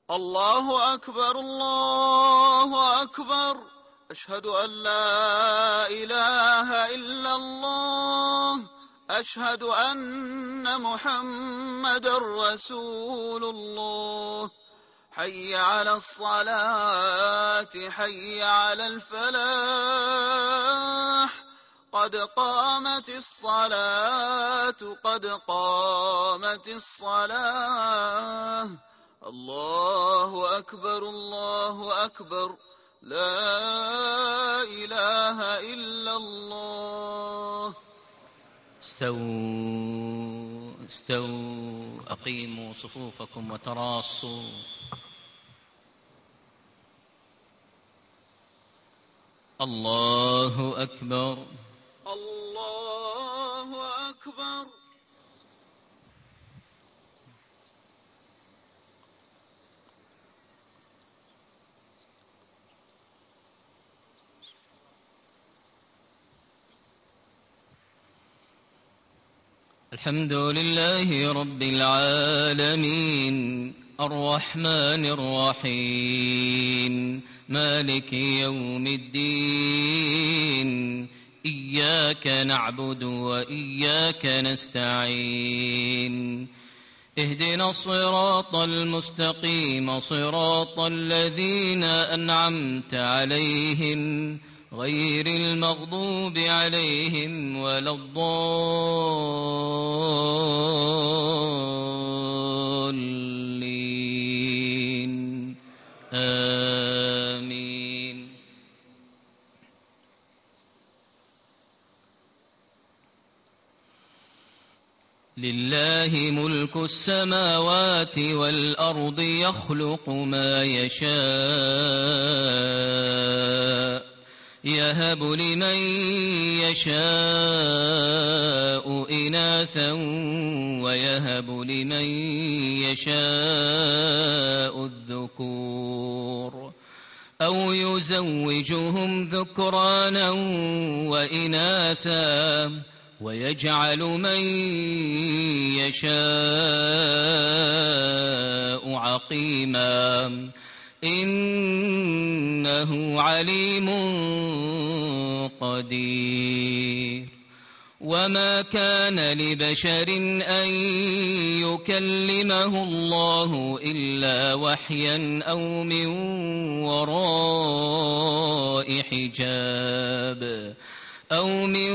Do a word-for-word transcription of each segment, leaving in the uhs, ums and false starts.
الله أكبر الله أكبر. أشهد أن لا إله إلا الله. أشهد أن محمدًا رسول الله. حي على الصلاة حي على الفلاح. قد قامت الصلاة قد قامت الصلاة. الله أكبر الله أكبر. لا إله إلا الله. استووا استووا أقيموا صفوفكم وتراصوا. الله أكبر الله أكبر. الحمد لله رب العالمين الرحمن الرحيم مالك يوم الدين. إياك نعبد وإياك نستعين. اهدنا الصراط المستقيم صراط الذين أنعمت عليهم غير المغضوب عليهم ولا الضالين. آمين. لله ملك السماوات والأرض يخلق ما يشاء يهب لمن يشاء إناثا ويهب لمن يشاء الذكور أو يزوجهم ذكرانا وإناثا ويجعل من يشاء عقيما إنه عليم قدير. وما كان لبشر أن يكلمه الله إلا وحيا أو من وراء حجاب أو من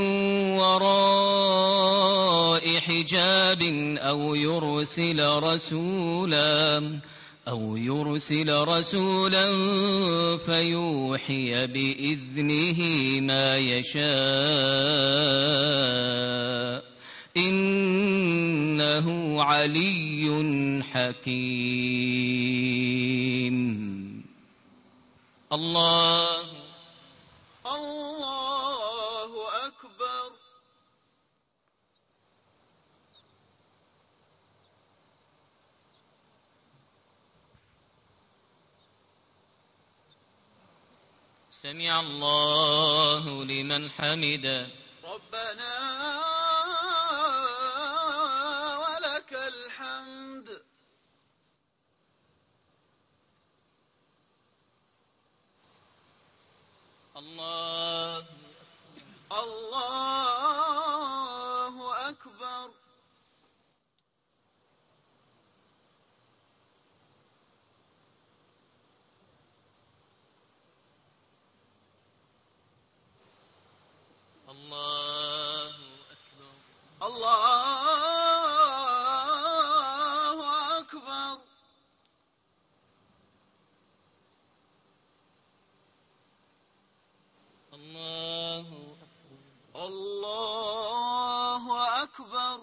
وراء حجاب أو يرسل رسولا أو يرسل رسولا فيوحي بإذنه ما يشاء إنه علي حكيم. الله الله أكبر. سمع الله لمن حمده. ربنا ولك الحمد. الله الله أكبر. الله أكبر. الله أكبر. الله الله أكبر.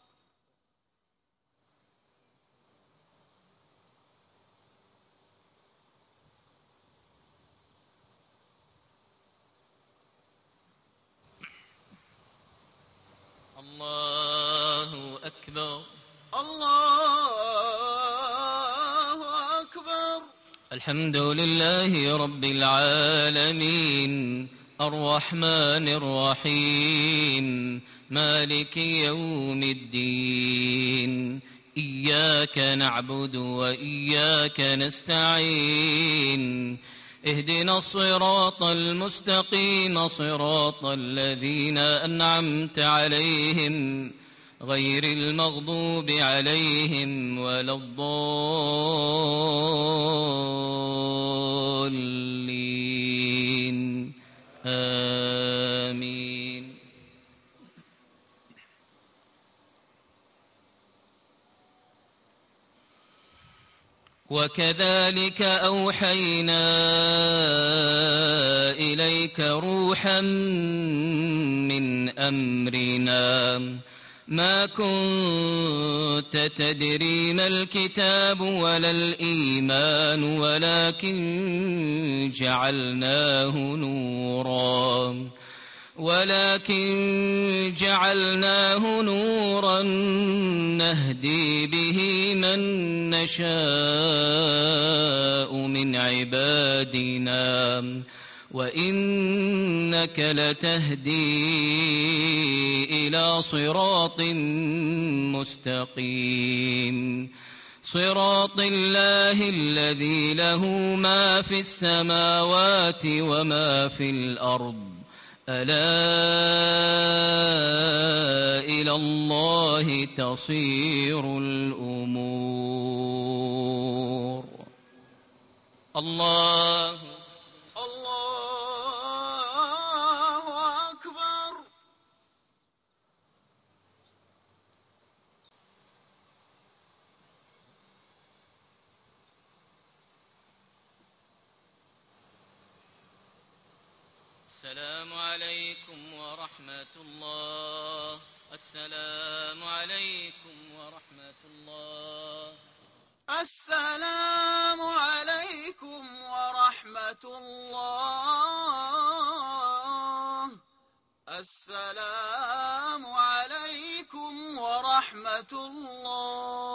الله أكبر. الله أكبر. الحمد لله رب العالمين الرحمن الرحيم مالك يوم الدين. إياك نعبد وإياك نستعين اهدنا الصراط المستقيم صراط الذين أنعمت عليهم غير المغضوب عليهم ولا الضالين آمين. وكذلك أوحينا إليك روحا من أمرنا ما كنت تدري ما الكتاب ولا الإيمان ولكن جعلناه نورا ولكن جعلناه نورا نهدي به من نشاء من عبادنا وإنك لتهدي إلى صراط مستقيم صراط الله الذي له ما في السماوات وما في الأرض ألا إلى الله تصير الأمور. الله الله أكبر. السلام عليكم ورحمة الله. السلام عليكم ورحمة الله. السلام عليكم ورحمة الله. السلام عليكم ورحمة الله.